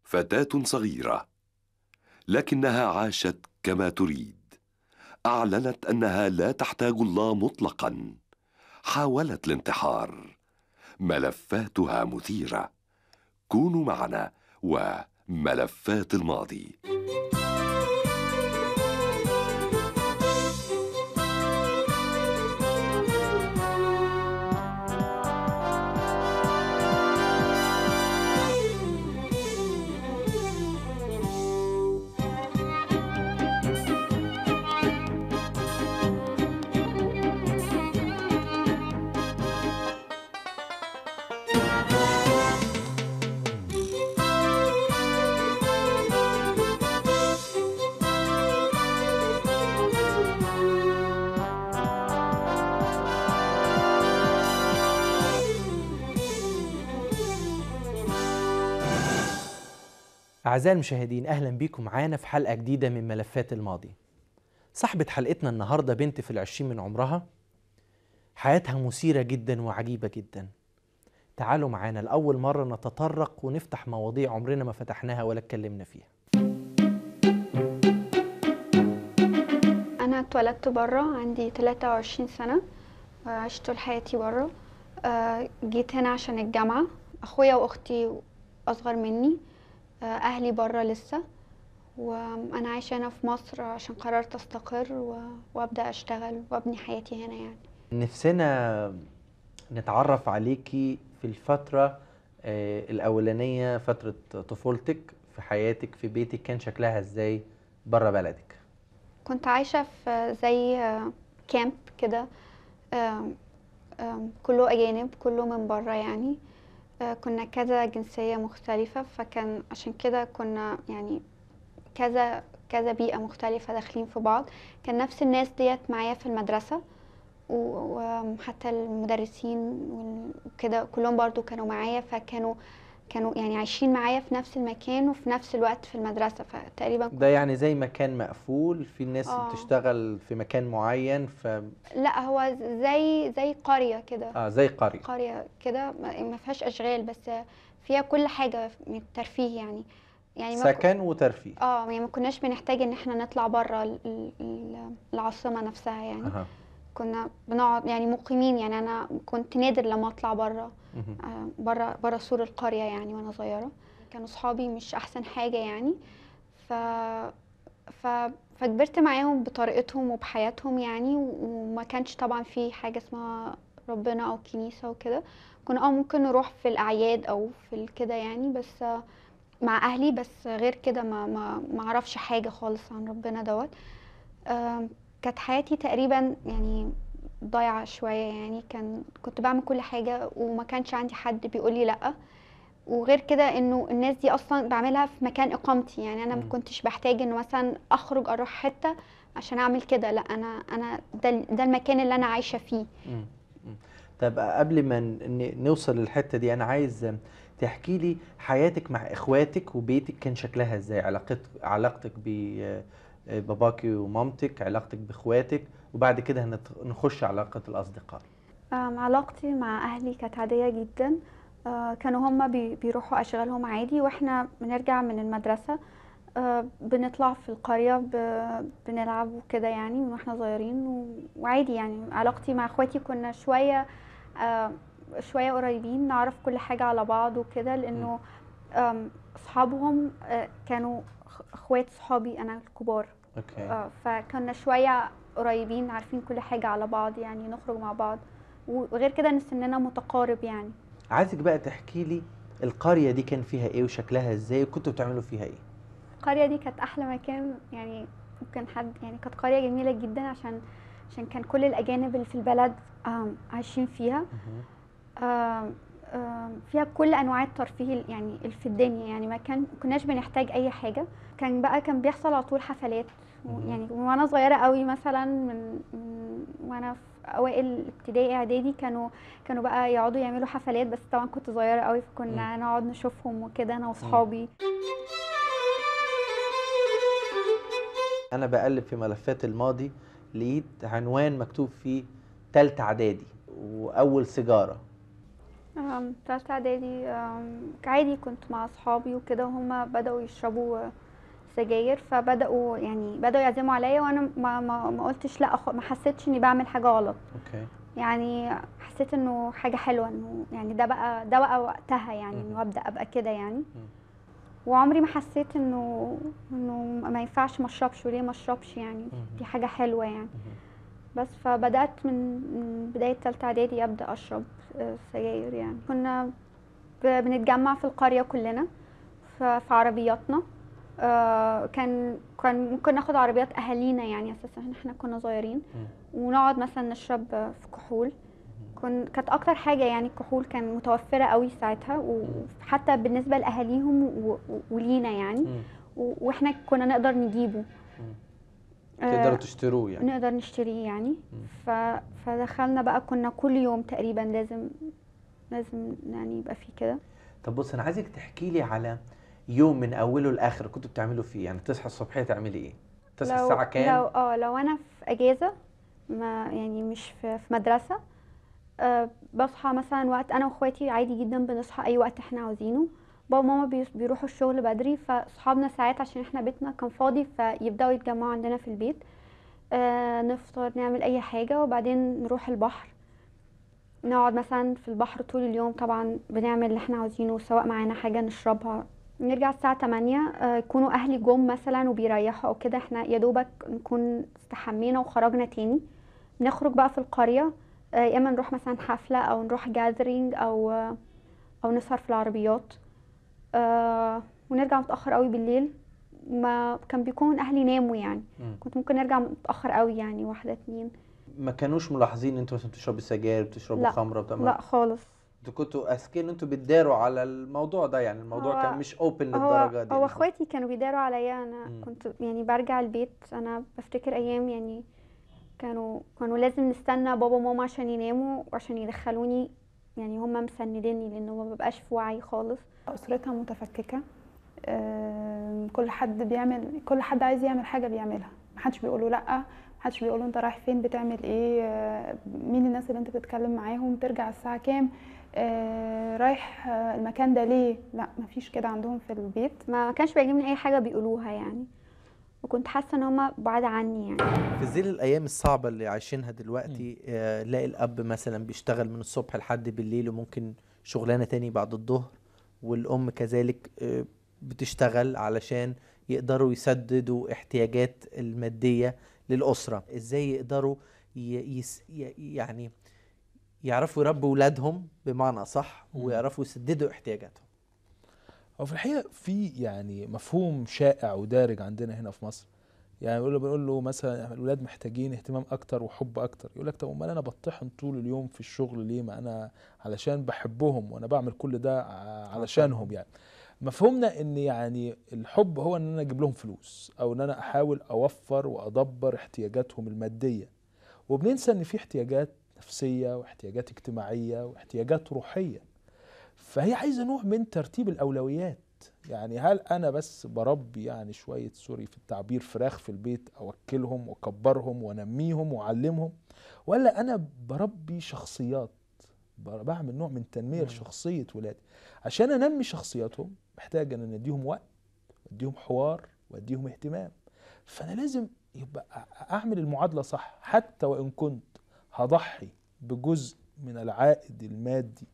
فتاة صغيرة، لكنها عاشت كما تريد. أعلنت أنها لا تحتاج الله مطلقا. حاولت الانتحار. ملفاتها مثيرة. كونوا معنا وملفات الماضي. أعزائي المشاهدين، أهلا بيكم معانا في حلقة جديدة من ملفات الماضي. صاحبة حلقتنا النهاردة بنت في 20 من عمرها، حياتها مثيرة جدا وعجيبة جدا. تعالوا معانا لأول مرة نتطرق ونفتح مواضيع عمرنا ما فتحناها ولا اتكلمنا فيها. أنا اتولدت برا، عندي 23 سنة. عشت طول حياتي برا. جيت هنا عشان الجامعة. أخويا وأختي أصغر مني. أهلي برا لسه، وأنا عايشة هنا في مصر عشان قررت أستقر وأبدأ أشتغل وأبني حياتي هنا يعني. نفسنا نتعرف عليكي في الفترة الأولانية، فترة طفولتك في حياتك في بيتك كان شكلها ازاي برا بلدك؟ كنت عايشة في زي كامب كده، كله أجانب، كله من برا يعني. كنا كذا جنسية مختلفة، فكان عشان كده كنا يعني كذا بيئة مختلفة داخلين في بعض. كان نفس الناس ديت معايا في المدرسة، وحتى المدرسين وكده كلهم برضو كانوا معايا، كانوا يعني عايشين معايا في نفس المكان وفي نفس الوقت في المدرسة، فتقريبا ده يعني زي مكان مقفول في الناس بتشتغل في مكان معين لا، هو زي قرية كده. زي قرية. قرية كده ما فيهاش أشغال، بس فيها كل حاجة من الترفيه يعني سكن وترفيه. يعني ما كناش بنحتاج ان احنا نطلع بره العاصمة نفسها يعني. كنا بنقعد يعني مقيمين، يعني انا كنت نادر لما اطلع بره بره سور القرية يعني وانا صغيرة. كانوا صحابي مش احسن حاجة يعني. ف ف فكبرت معاهم بطريقتهم وبحياتهم يعني، وما كانش طبعا في حاجة اسمها ربنا او كنيسة وكده. كنا ممكن نروح في الاعياد او في كده يعني، بس مع اهلي، بس غير كده ما اعرفش حاجه خالص عن ربنا دوت. كانت حياتي تقريبا يعني ضايعه شويه يعني. كنت بعمل كل حاجه وما كانش عندي حد بيقول لي لا. وغير كده انه الناس دي اصلا بعملها في مكان اقامتي، يعني انا ما كنتش بحتاج انه مثلا اخرج اروح حته عشان اعمل كده. لا، انا ده المكان اللي انا عايشه فيه. طب قبل ما نوصل للحته دي، انا عايز تحكي لي حياتك مع اخواتك وبيتك كان شكلها ازاي، علاقتك بباباكي ومامتك، علاقتك باخواتك، وبعد كده نخش علاقه الاصدقاء. علاقتي مع اهلي كانت عاديه جدا. كانوا هما بيروحوا اشغالهم عادي، واحنا بنرجع من المدرسه بنطلع في القريه بنلعب وكده يعني من واحنا صغيرين. وعادي يعني. علاقتي مع اخواتي كنا شويه قريبين، نعرف كل حاجه على بعض وكده، لانه اصحابهم كانوا اخوات صحابي انا الكبار. اوكي. فكنا شويه قريبين، عارفين كل حاجه على بعض يعني، نخرج مع بعض. وغير كده ان سننا متقارب يعني. عايزك بقى تحكي لي القريه دي كان فيها ايه وشكلها ازاي وكنتوا بتعملوا فيها ايه؟ القريه دي كانت احلى مكان يعني. ممكن حد يعني، كانت قريه جميله جدا عشان كان كل الاجانب اللي في البلد عايشين فيها. فيها كل انواع الترفيه يعني اللي في الدنيا يعني. ما كناش بنحتاج اي حاجه. كان بيحصل على طول حفلات يعني. وانا صغيره قوي مثلا من وانا في اوائل ابتدائي اعدادي، كانوا بقى يقعدوا يعملوا حفلات، بس طبعا كنت صغيره قوي فكنا نقعد نشوفهم وكده انا واصحابي. انا بقلب في ملفات الماضي، لقيت عنوان مكتوب فيه تالتة اعدادي واول سيجاره. تالتة اعدادي عادي كنت مع اصحابي وكده، وهم بدأوا يشربوا سجاير، فبدأوا يعني بدأوا يعزموا عليا، وانا ما قلتش لا، ما حسيتش اني بعمل حاجة غلط. اوكي. يعني حسيت انه حاجة حلوة، انه يعني ده بقى وقتها يعني انه ابدأ ابقى كده يعني. وعمري ما حسيت انه ما ينفعش ما اشربش، وليه ما اشربش يعني، دي حاجة حلوة يعني. بس فبدأت من بداية تالتة اعدادي ابدأ اشرب سجاير يعني. كنا بنتجمع في القرية كلنا في عربياتنا. كان ممكن ناخد عربيات اهالينا يعني، اساسا احنا كنا صغيرين، ونقعد مثلا نشرب في كحول. كانت اكتر حاجه يعني الكحول كان متوفره قوي ساعتها، وحتى بالنسبه لاهاليهم ولينا يعني. واحنا كنا نقدر نجيبه، تقدروا تشتروه يعني. نقدر نشتريه يعني. فدخلنا بقى، كنا كل يوم تقريبا لازم يعني يبقى فيه كده. طب بص، انا عايزك تحكي لي على يوم من اوله لاخره كنتوا بتعملوا فيه، يعني تصحى الصبحيه تعملي ايه؟ تصحى الساعه كام؟ لو انا في اجازه، ما يعني مش في مدرسه، بصحى مثلا وقت انا واخواتي عادي جدا، بنصحى اي وقت احنا عاوزينه. بابا وماما بيروحوا الشغل بدري، فصحابنا ساعات عشان احنا بيتنا كان فاضي فيبداوا يتجمعوا عندنا في البيت. نفطر، نعمل اي حاجه، وبعدين نروح البحر، نقعد مثلا في البحر طول اليوم. طبعا بنعمل اللي احنا عاوزينه، سواء معانا حاجه نشربها. نرجع الساعه 8، يكونوا اهلي جم مثلا وبيريحوا او كده، احنا يا دوبك نكون استحمينا وخرجنا تاني. نخرج بقى في القريه، يا اما نروح مثلا حفله، او نروح جاذرينج، او نسهر في العربيات. ونرجع متاخر قوي بالليل. ما كان بيكون اهلي ناموا يعني. كنت ممكن نرجع متاخر قوي يعني، 1 2. ما كانوش ملاحظين ان انتوا مثلا بتشربوا سجاير، بتشربوا خمره، لا خالص. انتوا كنتوا اذكياء ان انتوا بتداروا على الموضوع ده، يعني الموضوع كان مش اوبن للدرجه دي. هو اخواتي كانوا بيداروا عليا، انا كنت يعني برجع البيت. انا بفتكر ايام يعني كانوا لازم نستنى بابا وماما عشان يناموا وعشان يدخلوني، يعني هم مسنديني، لانه ما ببقاش في وعي خالص. اسرتها متفككه، كل حد عايز يعمل حاجه بيعملها، محدش بيقوله لا، محدش بيقوله انت رايح فين، بتعمل ايه، مين الناس اللي انت بتتكلم معاهم، ترجع الساعه كام، رايح المكان ده ليه. لا، مفيش كده عندهم في البيت. ما كانش بيعجبني اي حاجه بيقولوها يعني، وكنت حاسه ان هم بعاد عني يعني. في ظل الايام الصعبه اللي عايشينها دلوقتي، لاقي الاب مثلا بيشتغل من الصبح لحد بالليل، وممكن شغلانه تاني بعد الظهر، والام كذلك بتشتغل علشان يقدروا يسددوا احتياجات الماديه للاسره. ازاي يقدروا يعني يعرفوا يربوا ولادهم بمعنى صح، ويعرفوا يسددوا احتياجاتهم؟ هو في الحقيقه في يعني مفهوم شائع ودارج عندنا هنا في مصر، يعني بنقول له مثلا الولاد محتاجين اهتمام اكتر وحب اكتر، يقول لك طب امال انا بطحن طول اليوم في الشغل ليه؟ ما انا علشان بحبهم وانا بعمل كل ده علشانهم يعني. مفهومنا ان يعني الحب هو ان انا اجيب لهم فلوس، او ان انا احاول اوفر وادبر احتياجاتهم الماديه، وبننسى ان في احتياجات نفسيه واحتياجات اجتماعيه واحتياجات روحيه. فهي عايزه نوع من ترتيب الاولويات. يعني هل انا بس بربي يعني شويه سوري في التعبير فراخ في البيت، اوكلهم واكبرهم وانميهم واعلمهم، ولا انا بربي شخصيات، بعمل نوع من تنميه لشخصيه ولادي؟ عشان انمي شخصياتهم محتاج ان انا اديهم وقت، واديهم حوار، واديهم اهتمام. فانا لازم يبقى اعمل المعادله صح، حتى وان كنت هضحي بجزء من العائد المادي،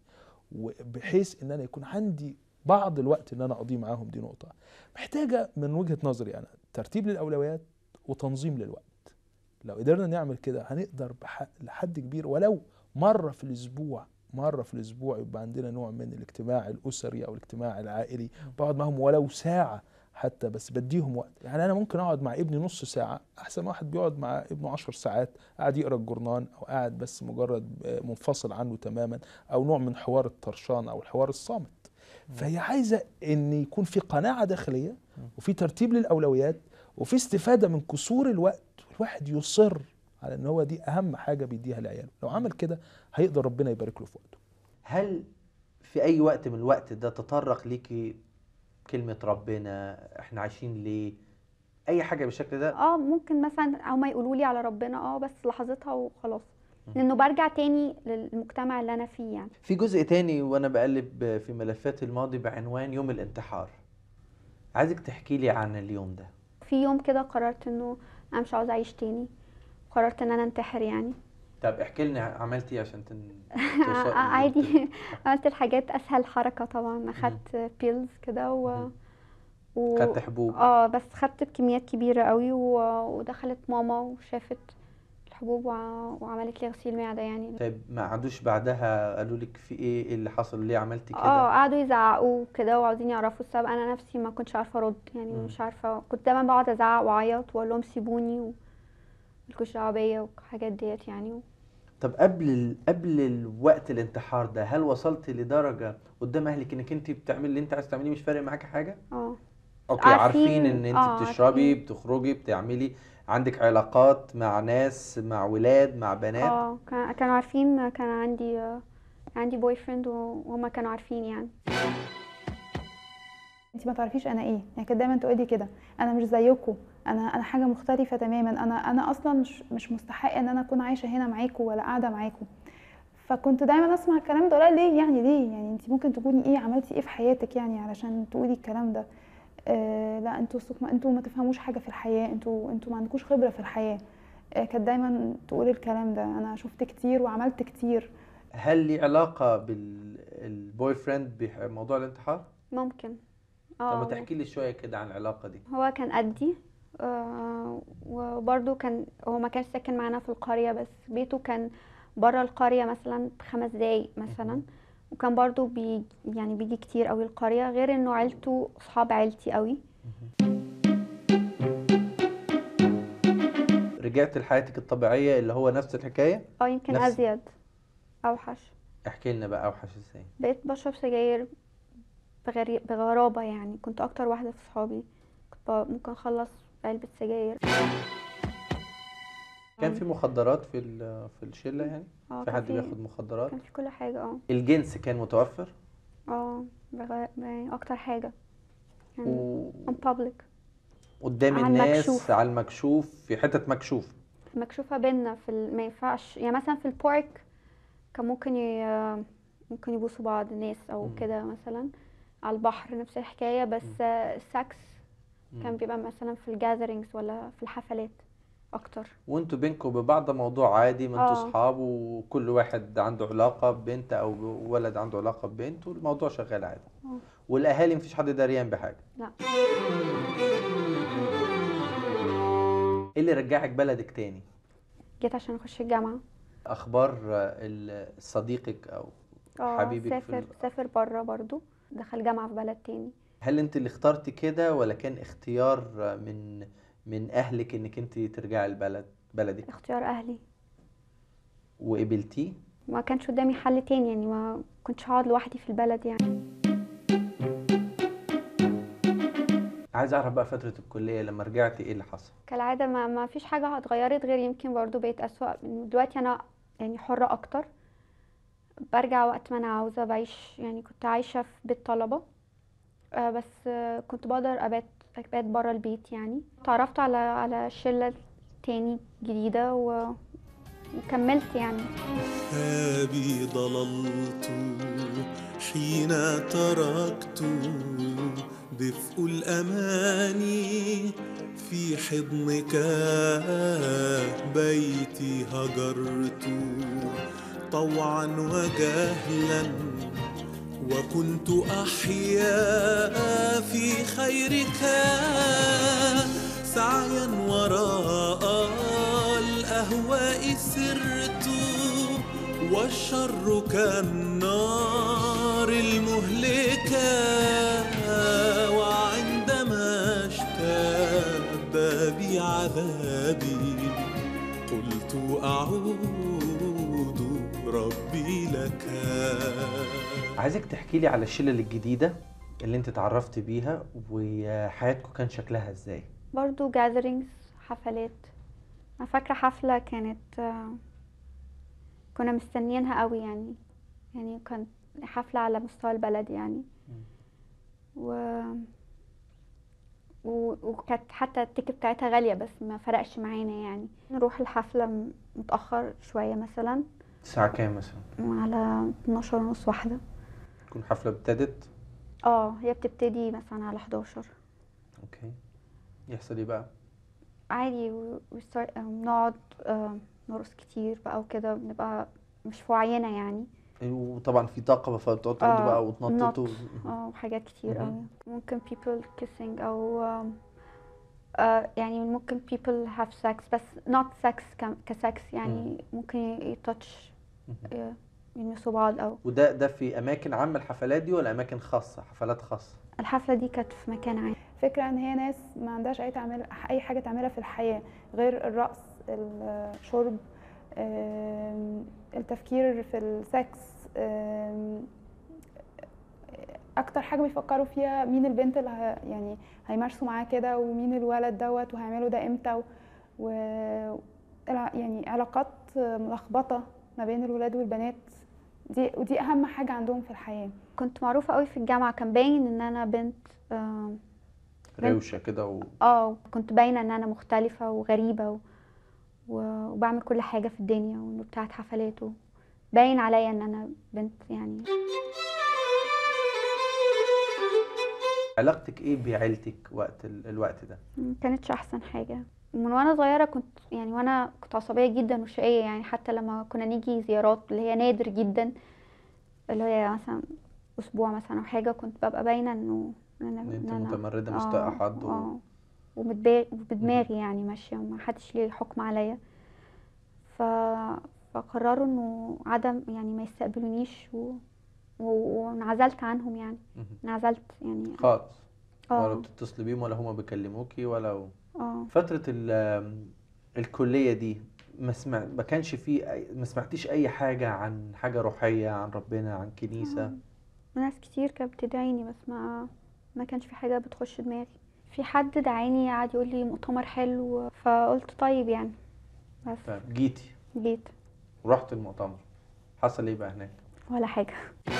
وبحيث ان انا يكون عندي بعض الوقت ان انا اقضيه معاهم. دي نقطه محتاجه من وجهه نظري انا ترتيب للاولويات وتنظيم للوقت. لو قدرنا نعمل كده هنقدر لحد كبير، ولو مره في الاسبوع يبقى عندنا نوع من الاجتماع الاسري او الاجتماع العائلي، بقعد معهم ولو ساعه حتى، بس بديهم وقت. يعني انا ممكن اقعد مع ابني نص ساعه احسن واحد بيقعد مع ابنه 10 ساعات قاعد يقرا الجورنان، او قاعد بس مجرد منفصل عنه تماما، او نوع من حوار الطرشان او الحوار الصامت. فهي عايزه ان يكون في قناعه داخليه، وفي ترتيب للاولويات، وفي استفاده من كسور الوقت. الواحد يصر على ان هو دي اهم حاجه بيديها لعياله، لو عمل كده هيقدر ربنا يبارك له في وقته. هل في اي وقت من الوقت ده تطرق ليكي كلمه ربنا، احنا عايشين ليه، اي حاجه بالشكل ده؟ ممكن مثلا هما يقولوا لي على ربنا، بس لحظتها وخلاص. لانه برجع تاني للمجتمع اللي انا فيه يعني. في جزء تاني وانا بقلب في ملفات الماضي بعنوان يوم الانتحار، عايزك تحكي لي عن اليوم ده. في يوم كده قررت انه انا مش عاوزه اعيش تاني، قررت ان انا انتحر يعني. طب احكي لنا عملتي ايه عشان توصلي عادي. عملت الحاجات اسهل حركه طبعا، اخدت بيلز كده خدت حبوب. بس خدت بكميات كبيره قوي ودخلت ماما وشافت الحبوب وعملت لي غسيل معده يعني. طيب ما عادوش بعدها قالوا لك في ايه اللي حصل، ليه عملتي كده؟ قعدوا يزعقوا كده وعاوزين يعرفوا السبب. انا نفسي ما كنتش عارفه ارد يعني. مش عارفه، كنت دايما بقعد ازعق واعيط واقول لهم سيبوني مالكوش دعوه بيا والحاجات ديت يعني. طب قبل الوقت الانتحار ده، هل وصلت لدرجه قدام اهلك انك انت بتعملي اللي انت عايز تعمليه، مش فارق معاكي حاجه؟ اوكي، عارفين ان انت بتشربي، بتخرجي، بتعملي، عندك علاقات مع ناس، مع ولاد، مع بنات؟ كانوا عارفين. كان عندي بوي فريند وهما كانوا عارفين يعني. انت ما تعرفيش انا ايه يعني. كانت دايما تقولي كده، انا مش زيكم، انا حاجه مختلفه تماما، انا اصلا مش مستحقه ان انا اكون عايشه هنا معاكم ولا قاعده معاكم. فكنت دايما اسمع الكلام ده، اقول ليه يعني انت ممكن تكوني ايه، عملتي ايه في حياتك يعني علشان تقولي الكلام ده؟ لا انتوا ما تفهموش حاجه في الحياه، انتوا ما عندكوش خبره في الحياه. كانت دايما تقول الكلام ده. انا شفت كتير وعملت كتير. هل لي علاقه بالبوي فريند بموضوع الانتحار؟ ممكن. طب ما تحكي لي شويه كده عن العلاقه دي. هو كان قدي، وبرده هو ما كانش ساكن معانا في القريه، بس بيته كان بره القريه مثلا ب5 دقايق مثلا. وكان برضو بيجي كتير قوي القريه، غير انه عيلته اصحاب عيلتي قوي. رجعت لحياتك الطبيعيه اللي هو نفس الحكايه؟ يمكن ازيد، اوحش. احكي لنا بقى اوحش ازاي. بقيت بشرب سجاير بغرابه يعني. كنت اكتر واحده في صحابي كنت ممكن اخلص علبه سجاير. كان في مخدرات في الشله يعني؟ في حد بياخد مخدرات؟ كان في كل حاجه. الجنس كان متوفر؟ اكتر حاجه يعني. on public، قدام الناس، على المكشوف، في حتة مكشوفة بينا ما ينفعش يعني. مثلا في البارك كان ممكن يبوسوا بعض الناس او كده مثلا. على البحر نفس الحكاية. بس السكس كان بيبقى مثلا في الجاذرينجز ولا في الحفلات اكتر. وانتوا بينكم ببعض موضوع عادي، ما انتوا صحاب وكل واحد عنده علاقة ببنت او ولد عنده علاقة ببنت والموضوع شغال عادي. والاهالي مفيش حد دريان بحاجة؟ لا. ايه اللي رجعك بلدك تاني؟ جيت عشان اخش الجامعة. اخبار صديقك او حبيبك سافر بره برضو، دخل جامعة في بلد تاني. هل انت اللي اخترتي كده ولا كان اختيار من اهلك انك انت ترجعي بلدك؟ اختيار اهلي. وقبلتيه؟ ما كانش قدامي حل تاني يعني. ما كنتش هقعد لوحدي في البلد يعني. عايز اعرف بقى فترة الكلية لما رجعتي ايه اللي حصل؟ كالعادة ما فيش حاجة اتغيرت، غير يمكن برضو بقيت أسوأ. دلوقتي انا يعني حرة اكتر، برجع وقت ما انا عاوزة بعيش يعني. كنت عايشة في بيت طلبة، بس كنت بقدر ابات برا البيت يعني. تعرفت على شلة تاني جديدة وكملت يعني. أبي ضللت حين تركت دفء الأماني في حضنك، بيتي هجرت طوعا وجهلا، وكنت أحيا في خيرك سعيا وراء الأهواء سرت، والشر كالنار المهلكة، وعندما اشتد بي عذابي قلت أعود ربي لك. عايزك تحكي لي على الشلة الجديدة اللي انت اتعرفت بيها وحياتكم كان شكلها ازاي؟ برضو جاذرينجز، حفلات. انا فاكرة حفلة كانت كنا مستنيينها قوي يعني كانت حفلة على مستوى البلد يعني. وكانت حتى التيكت بتاعتها غالية بس ما فرقش معانا يعني. نروح الحفلة متأخر شوية مثلا. الساعة كام مثلا؟ على 12:30 واحدة. تكون الحفلة ابتدت؟ هي بتبتدي مثلا على 11. اوكي. يحصل ايه بقى؟ عادي نقعد نرقص كتير بقى وكده، بنبقى مش في وعينا يعني. وطبعا في طاقة فبتقعدوا تردوا بقى وتنططوا. وحاجات كتير قوي. ممكن people kissing او يعني ممكن people have sex بس not sex كسكس يعني. ممكن يتاتش يلمسوا بعض او. وده في اماكن عامة الحفلات دي ولا اماكن خاصة، حفلات خاصة؟ الحفلة دي كانت في مكان عام. فكرة ان هي ناس ما عندهاش اي حاجة تعملها في الحياة غير الرقص، الشرب، التفكير في السكس. اكتر حاجة بيفكروا فيها مين البنت اللي يعني هيمارسوا معاه كده، ومين الولد دوت وهيعملوا ده امتى، يعني علاقات ملخبطة ما بين الولاد والبنات. ودي اهم حاجة عندهم في الحياة. كنت معروفة قوي في الجامعة، كان باين ان انا بنت روشة كده كنت باينة ان انا مختلفة وغريبة وبعمل كل حاجة في الدنيا وبتاعت حفلات، باين عليا ان انا بنت يعني. علاقتك ايه بعيلتك وقت الوقت ده؟ كانتش احسن حاجة. من وانا صغيرة كنت يعني وانا كنت عصبية جدا وشقية يعني. حتى لما كنا نيجي زيارات اللي هي نادر جدا، اللي هي مثلا اسبوع مثلا او حاجة، كنت ببقى باينة ان انت متمردة مش طايقة حد وبدماغي يعني ماشية وما حدش ليه حكم عليا. فقرروا انه عدم يعني ما يستقبلونيش وانعزلت عنهم يعني. انعزلت يعني خالص. ولا بتتصلي بيهم ولا هما بيكلموكي ولا فترة الكلية دي ما كانش في ما سمعتيش اي حاجة عن حاجة روحية، عن ربنا، عن كنيسة؟ ناس كتير كانت بتدعيني بس ما كانش في حاجة بتخش دماغي. في حد دعاني قعد يقول لي مؤتمر حلو، فقلت طيب يعني. بس جيت ورحت المؤتمر. حصل ايه بقى هناك؟ ولا حاجة.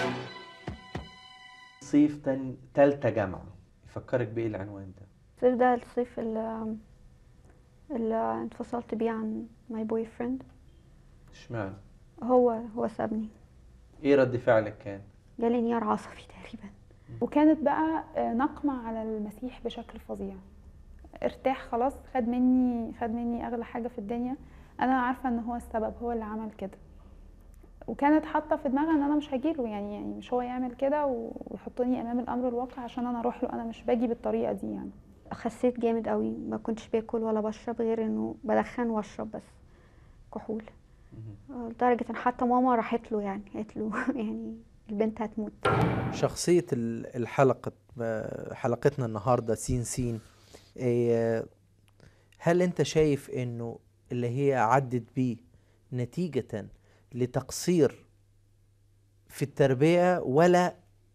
صيف تالتة جامعة يفكرك بايه العنوان ده؟ الصيف ده الصيف اللي انفصلت بيه عن ماي بوي فريند. اشمعنى؟ هو سابني. ايه رد فعلك كان؟ جالي انهيار عصبي تقريبا. وكانت بقى نقمة على المسيح بشكل فظيع. ارتاح خلاص، خد مني اغلى حاجة في الدنيا. انا عارفة ان هو السبب، هو اللي عمل كده. وكانت حاطة في دماغها ان انا مش هجيله يعني مش هو يعمل كده ويحطني امام الامر الواقع عشان انا اروح له. انا مش باجي بالطريقة دي يعني. خسيت جامد قوي، ما كنتش باكل ولا بشرب غير انه بدخن واشرب بس كحول. لدرجة ان حتى ماما راحت له يعني قالت له يعني البنت هتموت. شخصية حلقتنا النهاردة سين هل انت شايف انه اللي هي عدت بيه نتيجة لتقصير في التربية ولا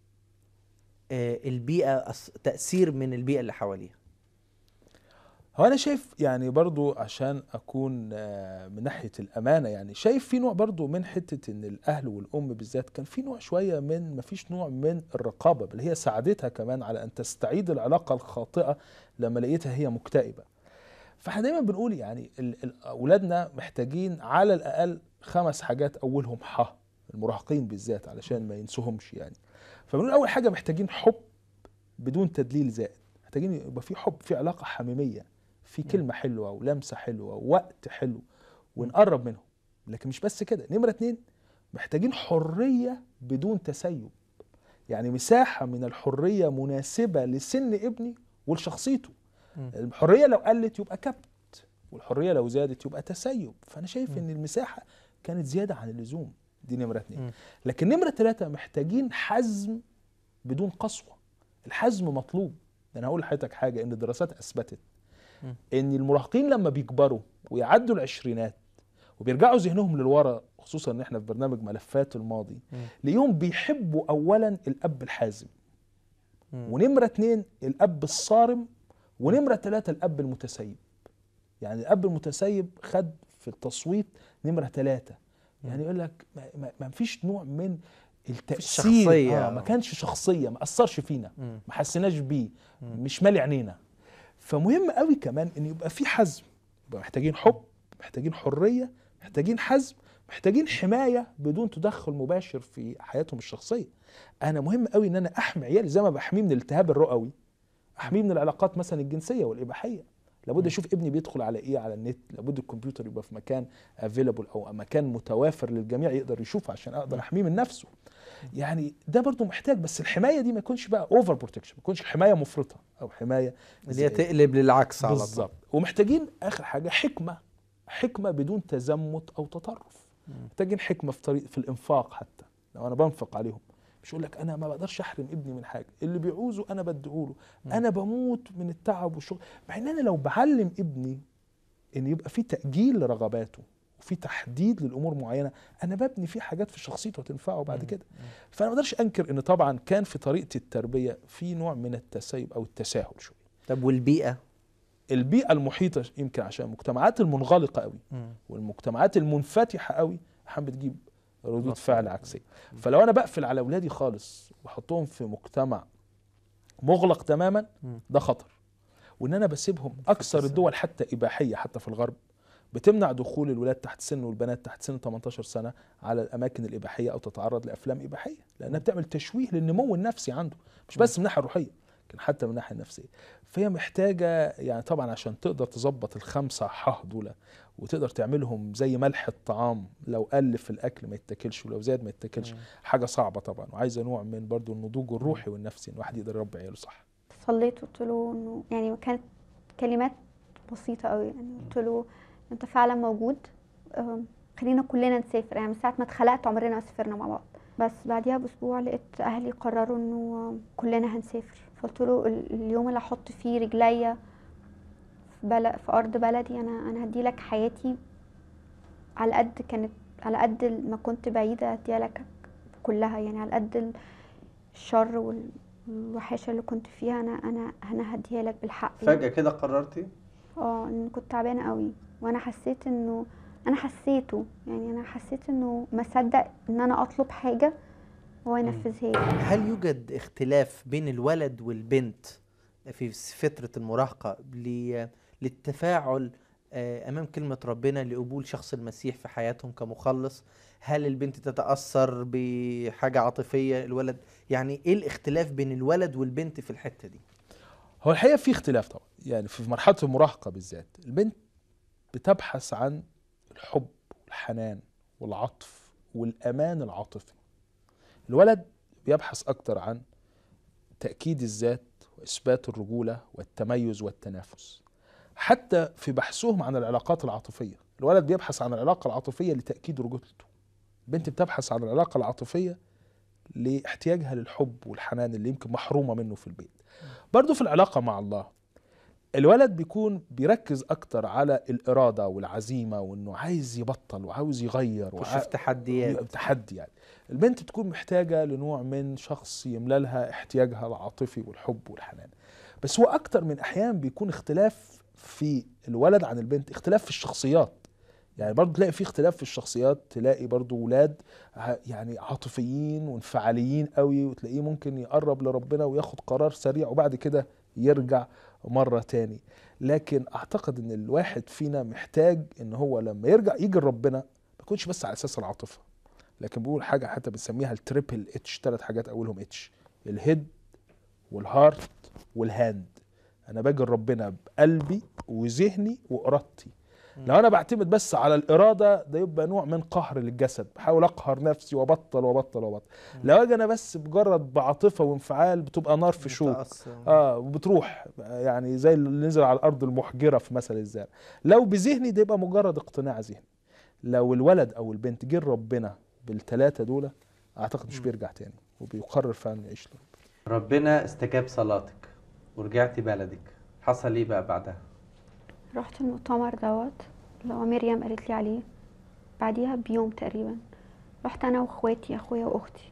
البيئة، تأثير من البيئة اللي حواليها؟ هو أنا شايف يعني برضو عشان أكون من ناحية الأمانة، يعني شايف في نوع برضو من حتة إن الأهل والأم بالذات كان في نوع شوية من مفيش نوع من الرقابة، بل هي ساعدتها كمان على أن تستعيد العلاقة الخاطئة لما لقيتها هي مكتئبة. فاحنا دايما بنقول يعني أولادنا محتاجين على الأقل 5 حاجات، أولهم المراهقين بالذات علشان ما ينسوهمش يعني. فبنقول أول حاجة محتاجين حب بدون تدليل زائد. محتاجين يبقى في حب، في علاقة حميمية، في كلمة حلوة ولمسة حلوة ووقت حلو ونقرب منهم. لكن مش بس كده، نمرة 2 محتاجين حرية بدون تسيب، يعني مساحة من الحرية مناسبة لسن ابني ولشخصيته. الحرية لو قلت يبقى كبت، والحرية لو زادت يبقى تسيب. فأنا شايف إن المساحة كانت زيادة عن اللزوم. دي نمرة 2. لكن نمرة 3 محتاجين حزم بدون قسوة. الحزم مطلوب. أنا هقول لحضرتك حاجة، إن الدراسات أثبتت إن المراهقين لما بيكبروا ويعدوا العشرينات وبيرجعوا ذهنهم للورا، خصوصا إن إحنا في برنامج ملفات الماضي، ليهم بيحبوا أولا الأب الحازم، ونمرة 2 الأب الصارم، ونمرة 3 الأب المتسيب. يعني الأب المتسيب خد في التصويت نمرة 3. يعني يقول لك ما فيش نوع من التأثير، ما كانش شخصية، ما أثرش فينا، ما حسناش بيه، مش مالي عينينا. فمهم قوي كمان ان يبقى في حزم، يبقى محتاجين حب، محتاجين حريه، محتاجين حزم، محتاجين حمايه بدون تدخل مباشر في حياتهم الشخصيه. انا مهم قوي ان انا احمي عيالي زي ما بحميه من الالتهاب الرئوي، احميه من العلاقات مثلا الجنسيه والاباحيه. لابد اشوف ابني بيدخل على ايه على النت، لابد الكمبيوتر يبقى في مكان افيلابل او مكان متوافر للجميع يقدر يشوفه عشان اقدر احميه من نفسه. يعني ده برضو محتاج، بس الحمايه دي ما يكونش بقى اوفر بروتكشن، ما يكونش حمايه مفرطه او حمايه اللي هي تقلب للعكس على طول. بالظبط. ومحتاجين اخر حاجه حكمه بدون تزمت او تطرف. محتاجين حكمه في الانفاق. حتى لو انا بنفق عليهم، مش اقول لك انا ما بقدرش احرم ابني من حاجه، اللي بيعوزه انا بديهوله، انا بموت من التعب والشغل. مع ان انا لو بعلم ابني ان يبقى في تاجيل لرغباته وفي تحديد للامور معينه، انا ببني فيه حاجات في شخصيته هتنفعه بعد كده. فانا ما اقدرش انكر ان طبعا كان في طريقه التربيه في نوع من التسيب او التساهل شويه. طب والبيئه؟ البيئه المحيطه يمكن عشان المجتمعات المنغلقه قوي والمجتمعات المنفتحه قوي احيانا بتجيب ردود فعل عكسيه. فلو انا بقفل على اولادي خالص واحطهم في مجتمع مغلق تماما، ده خطر. وان انا بسيبهم اكثر الدول حتى اباحيه، حتى في الغرب بتمنع دخول الولاد تحت سن والبنات تحت سن 18 سنه على الاماكن الاباحيه او تتعرض لافلام اباحيه، لانها بتعمل تشويه للنمو النفسي عنده، مش بس من الناحيه الروحيه لكن حتى من الناحيه النفسيه. فهي محتاجه يعني طبعا عشان تقدر تظبط الخمسه حه دول وتقدر تعملهم زي ملح الطعام، لو قل في الاكل ما يتاكلش ولو زاد ما يتاكلش، حاجه صعبه طبعا، وعايزه نوع من برضو النضوج الروحي والنفسي ان الواحد يقدر يربي عياله صح. صليت وقلت له انه يعني كانت كلمات بسيطه قوي، يعني قلت له انت فعلا موجود، خلينا كلنا نسافر. يعني من ساعه ما اتخلقت عمرنا ما سافرنا مع بعض، بس بعديها باسبوع لقيت اهلي قرروا انه كلنا هنسافر. فقلت له اليوم اللي احط فيه رجليا في ارض بلدي انا هدي لك حياتي على قد ما كنت بعيده، هديها لك كلها. يعني على قد الشر والوحشه اللي كنت فيها انا هديها لك بالحق. فجاه كده قررتي؟ ان كنت تعبانه قوي، وانا حسيت انه انا حسيت انه ما صدق ان انا اطلب حاجه وهو ينفذها لي. هل يوجد اختلاف بين الولد والبنت في فتره المراهقه للتفاعل امام كلمه ربنا، لقبول شخص المسيح في حياتهم كمخلص؟ هل البنت تتاثر بحاجه عاطفيه الولد؟ يعني ايه الاختلاف بين الولد والبنت في الحته دي؟ هو الحقيقه في اختلاف طبعا، يعني في مرحله المراهقه بالذات البنت بتبحث عن الحب والحنان والعطف والامان العاطفي. الولد بيبحث اكتر عن تاكيد الذات واثبات الرجوله والتميز والتنافس. حتى في بحثهم عن العلاقات العاطفيه، الولد بيبحث عن العلاقه العاطفيه لتاكيد رجولته، البنت بتبحث عن العلاقه العاطفيه لاحتياجها للحب والحنان اللي يمكن محرومه منه في البيت. برضو في العلاقه مع الله الولد بيكون بيركز اكتر على الاراده والعزيمه وانه عايز يبطل وعاوز يغير في تحديات تحدي. يعني البنت تكون محتاجه لنوع من شخص يملى لها احتياجها العاطفي والحب والحنان. بس هو اكتر من احيان بيكون اختلاف في الولد عن البنت، اختلاف في الشخصيات. يعني برضو تلاقي في اختلاف في الشخصيات، تلاقي برضو ولاد يعني عاطفيين وانفعاليين قوي وتلاقيه ممكن يقرب لربنا وياخد قرار سريع وبعد كده يرجع مرة تاني. لكن اعتقد ان الواحد فينا محتاج ان هو لما يرجع يجي لربنا ما يكونش بس على اساس العاطفة، لكن بيقول حاجة حتى بنسميها التريبل اتش، 3 حاجات اولهم اتش: الهيد والهارت والهاند. انا باجي لربنا بقلبي وذهني وارادتي. لو انا بعتمد بس على الاراده ده يبقى نوع من قهر للجسد، بحاول اقهر نفسي وابطل وابطل وابطل. لو اجي انا بس مجرد بعاطفه وانفعال بتبقى نار في شوك وبتروح، يعني زي اللي نزل على الارض المحجره في مثل الزارع. لو بذهني ده يبقى مجرد اقتناع ذهني. لو الولد او البنت جه ربنا بالثلاثه دول اعتقد مش بيرجع تاني وبيقرر فعلا يعيش له. ربنا استجاب صلاتك ورجعتي بلدك، حصل ايه بقى بعدها؟ رحت المؤتمر اللي هو مريم قالت لي عليه، بعديها بيوم تقريبا رحت انا واخواتي، اخويا واختي،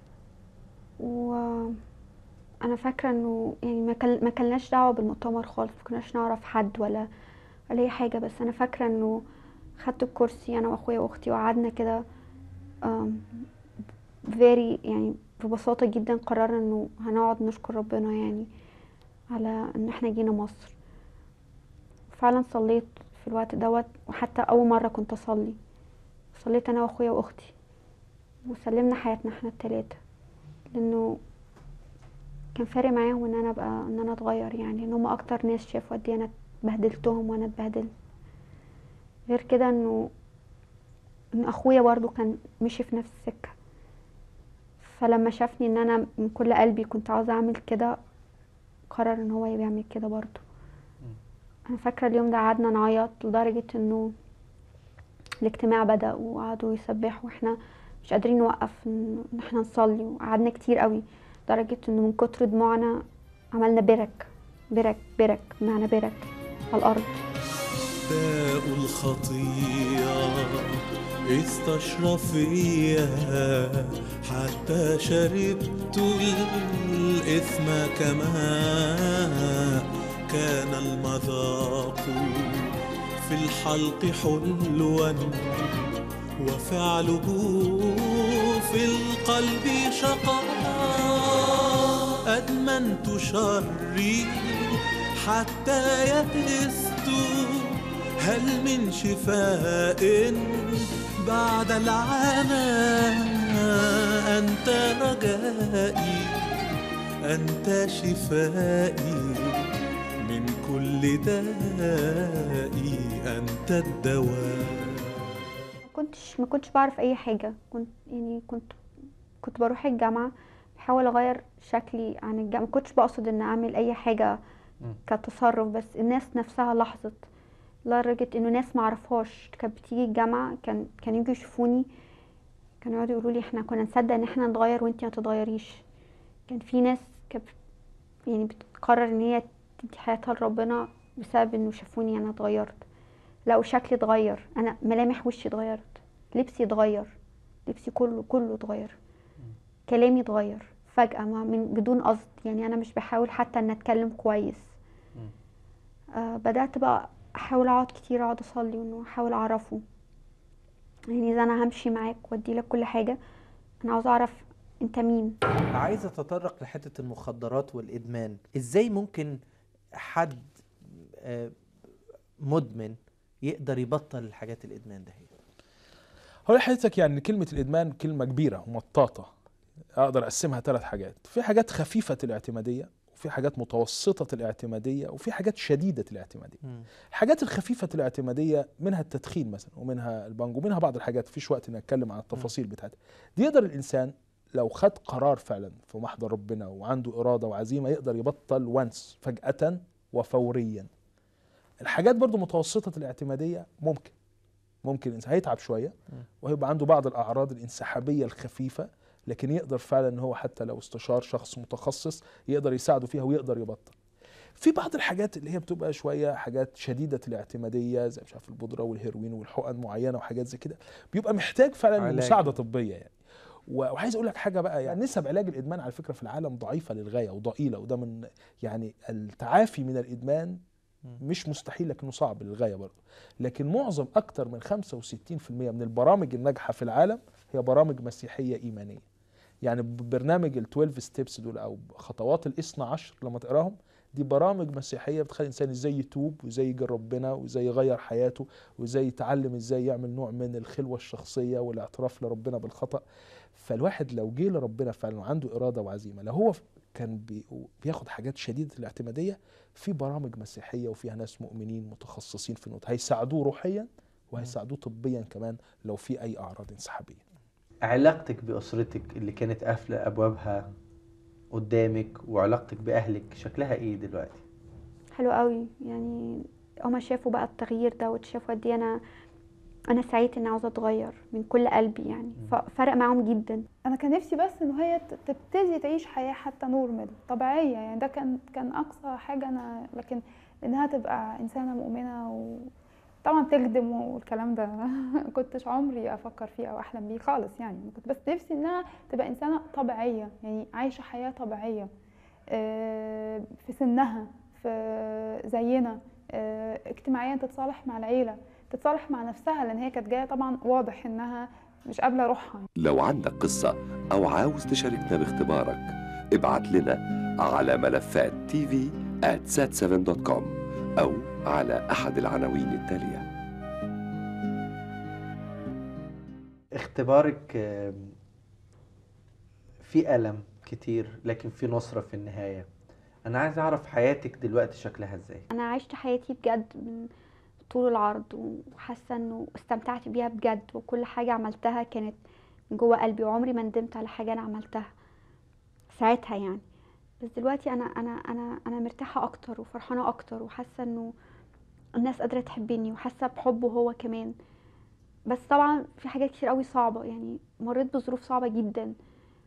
وانا فاكره انه يعني ما كلناش دعوه بالمؤتمر خالص، ما كناش نعرف حد ولا اي حاجه. بس انا فاكره انه خدت الكرسي انا واخويا واختي وقعدنا كده يعني ببساطه جدا قررنا انه هنقعد نشكر ربنا يعني على ان احنا جينا مصر. فعلا صليت في الوقت دوت، وحتى اول مره كنت اصلي صليت انا واخويا واختي وسلمنا حياتنا احنا التلاتة، لانه كان فارق معاهم ان انا اتغير، يعني ان هم اكتر ناس شافوا قد ايه انا اتبهدلتهم وانا اتبهدلت. غير كده ان اخويا برضو كان مشي في نفس السكه، فلما شافني ان انا من كل قلبي كنت عاوزه اعمل كده قرر ان هو يعمل كده برضو. انا فاكره اليوم ده قعدنا نعيط لدرجه انه الاجتماع بدأ وقعدوا يسبحوا واحنا مش قادرين نوقف ان احنا نصلي، وقعدنا كتير قوي لدرجه انه من كتر دموعنا عملنا برك برك برك بمعنى برك على الارض. داء الخطيئة استشرف فيها حتى شربت الإثم كما كان المذاق في الحلق حلوا وفعله في القلب شقاء. أدمنت شري حتى يئست، هل من شفاء بعد العمى؟ أنت رجائي، أنت شفائي من كل دائي، أنت الدواء. ما كنتش بعرف اي حاجه، كنت بروح الجامعه بحاول اغير شكلي عن الجامعه، ما كنتش بقصد ان اعمل اي حاجه كتصرف، بس الناس نفسها لاحظت لدرجه انه ناس ما اعرفهاش كانت بتيجي الجامعه كانوا يجوا يشوفوني، كانوا يقعدوا يقولوا لي احنا كنا نصدق ان احنا نتغير وانتي ما تتغيريش. كان في ناس كانت يعني بتقرر ان هي تدي حياتها لربنا بسبب انه شافوني انا اتغيرت، لقوا شكلي اتغير، انا ملامح وشي اتغيرت، لبسي اتغير، لبسي كله اتغير، كلامي اتغير فجأة بدون قصد، يعني انا مش بحاول حتى ان اتكلم كويس. بدأت بقى احاول اقعد كتير، اقعد اصلي وانه احاول اعرفه، يعني اذا انا همشي معاك وادي لك كل حاجة انا عاوز اعرف انت مين. عايز اتطرق لحتة المخدرات والادمان. ازاي ممكن حد مدمن يقدر يبطل الحاجات الادمان ده؟ هو حضرتك يعني كلمة الإدمان كلمة كبيرة ومطاطة، أقدر أقسمها 3 حاجات. في حاجات خفيفة الاعتمادية، وفي حاجات متوسطة الاعتمادية، وفي حاجات شديدة الاعتمادية. الحاجات الخفيفة الاعتمادية منها التدخين مثلا، ومنها البانجو، ومنها بعض الحاجات فيش وقت نتكلم عن التفاصيل بتاعتها. دي يقدر الإنسان لو خد قرار فعلا في محضر ربنا وعنده إرادة وعزيمة يقدر يبطل وانس فجأة وفوريا. الحاجات برضو متوسطة الاعتمادية ممكن الإنسان هيتعب شوية وهيبقى عنده بعض الأعراض الانسحابية الخفيفة، لكن يقدر فعلا ان هو حتى لو استشار شخص متخصص يقدر يساعده فيها ويقدر يبطل. في بعض الحاجات اللي هي بتبقى شويه حاجات شديده الاعتماديه زي مش عارف البودره والهيروين والحقن معينه وحاجات زي كده، بيبقى محتاج فعلا مساعده طبيه يعني. وعايز اقول لك حاجه بقى، يعني نسب علاج الادمان على فكره في العالم ضعيفه للغايه وضئيله، وده من يعني التعافي من الادمان مش مستحيل لكنه صعب للغايه برضه. لكن معظم اكتر من 65% من البرامج الناجحه في العالم هي برامج مسيحيه ايمانيه. يعني برنامج ال12 ستيبس دول او خطوات ال12 لما تقراهم، دي برامج مسيحيه بتخلي الانسان ازاي يتوب وازاي يجي ربنا وازاي يغير حياته وازاي يتعلم ازاي يعمل نوع من الخلوه الشخصيه والاعتراف لربنا بالخطا. فالواحد لو جه لربنا فعلا وعنده اراده وعزيمه، لو هو كان بياخد حاجات شديده الاعتماديه، في برامج مسيحيه وفيها ناس مؤمنين متخصصين في النقطه هيساعدوه روحيا وهيساعدوه طبيا كمان لو في اي اعراض انسحابيه. علاقتك بأسرتك اللي كانت قافلة أبوابها قدامك وعلاقتك بأهلك شكلها إيه دلوقتي؟ حلو قوي، يعني هما شافوا بقى التغيير ده وشافوا قد ايه انا سعيت اني عاوزه اتغير من كل قلبي، يعني ففرق معاهم جدا. انا كان نفسي بس ان هي تبتدي تعيش حياه حتى نورمال طبيعيه، يعني ده كان اقصى حاجه انا، لكن انها تبقى انسانه مؤمنه طبعا تخدم والكلام ده كنتش عمري افكر فيه او احلم بيه خالص، يعني كنت بس نفسي انها تبقى انسانه طبيعيه، يعني عايشه حياه طبيعيه في سنها، في زينا، اجتماعيا تتصالح مع العيله، تتصالح مع نفسها، لان هي كانت جايه طبعا واضح انها مش قابله روحها. لو عندك قصه او عاوز تشاركنا باختبارك ابعت لنا على ملفات tv@sat7.com أو على أحد العناوين التالية. اختبارك في ألم كتير لكن في نصرة في النهاية. أنا عايز أعرف حياتك دلوقتي شكلها إزاي؟ انا عشت حياتي بجد من طول العرض، وحاسه انه استمتعت بيها بجد، وكل حاجه عملتها كانت من جوه قلبي، وعمري ما ندمت على حاجه انا عملتها ساعتها يعني. بس دلوقتي انا مرتاحه اكتر وفرحانه اكتر، وحاسه انه الناس قادره تحبني، وحاسه بحبه هو كمان. بس طبعا في حاجات كتير قوي صعبه، يعني مريت بظروف صعبه جدا.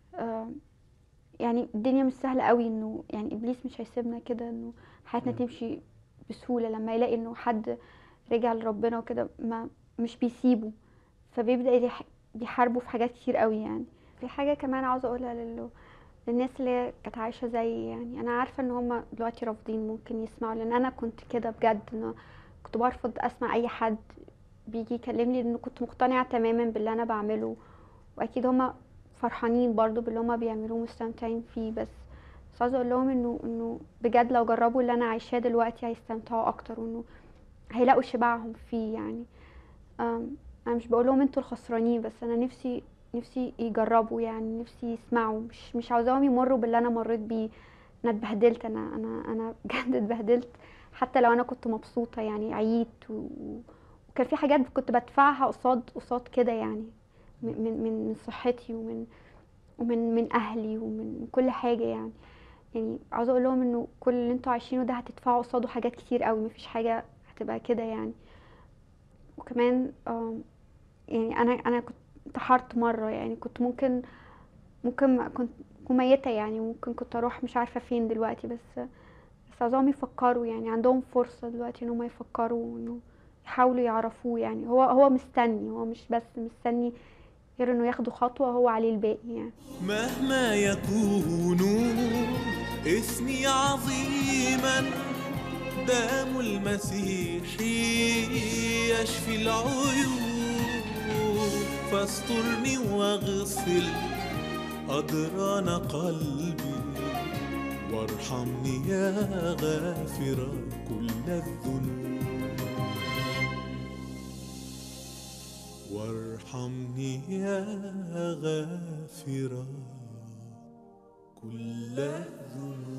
يعني الدنيا مش سهله قوي، انه يعني ابليس مش هيسيبنا كده انه حياتنا تمشي بسهوله. لما يلاقي انه حد رجع لربنا وكده ما مش بيسيبه، فبيبدا بيحاربوا في حاجات كتير قوي يعني. في حاجه كمان عاوزه اقولها للناس اللي كانت عايشه زي، يعني انا عارفه ان هم دلوقتي رافضين ممكن يسمعوا، لان انا كنت كده بجد. انا كنت برفض اسمع اي حد بيجي يكلمني، لانه كنت مقتنعه تماما باللي انا بعمله، واكيد هم فرحانين برضو باللي هما بيعملوه، مستمتعين فيه. بس عايزه اقول لهم انه بجد لو جربوا اللي انا عايشاه دلوقتي هيستمتعوا اكتر، وانه هيلاقوا شبعهم فيه يعني. انا مش بقول لهم انتوا الخسرانين، بس انا نفسي يجربوا، يعني نفسي يسمعوا. مش عاوزاهم يمروا باللي انا مريت بيه. انا اتبهدلت، انا بجد اتبهدلت. حتى لو انا كنت مبسوطه يعني عييت وكان في حاجات كنت بدفعها قصاد كده يعني، من صحتي ومن اهلي ومن كل حاجه يعني عاوزه اقول لهم انه كل اللي انتوا عايشينه ده هتدفعوا قصاده حاجات كتير قوي، مفيش حاجه هتبقى كده يعني. وكمان يعني انا كنت انتحرت مره، يعني كنت ممكن ما كنت ميته يعني، ممكن كنت اروح مش عارفه فين دلوقتي. بس عاوزاهم يفكروا، يعني عندهم فرصه دلوقتي ان هم يفكروا، انه يحاولوا يعرفوه. يعني هو مستني، هو مش بس مستني غير انه ياخدوا خطوه، هو عليه الباقي يعني. مهما يكون اسمي عظيما، دام المسيح يشفي العيوب، فاسترني واغسل أدران قلبي، وارحمني يا غافر كل الذنوب، وارحمني يا غافر كل الذنوب.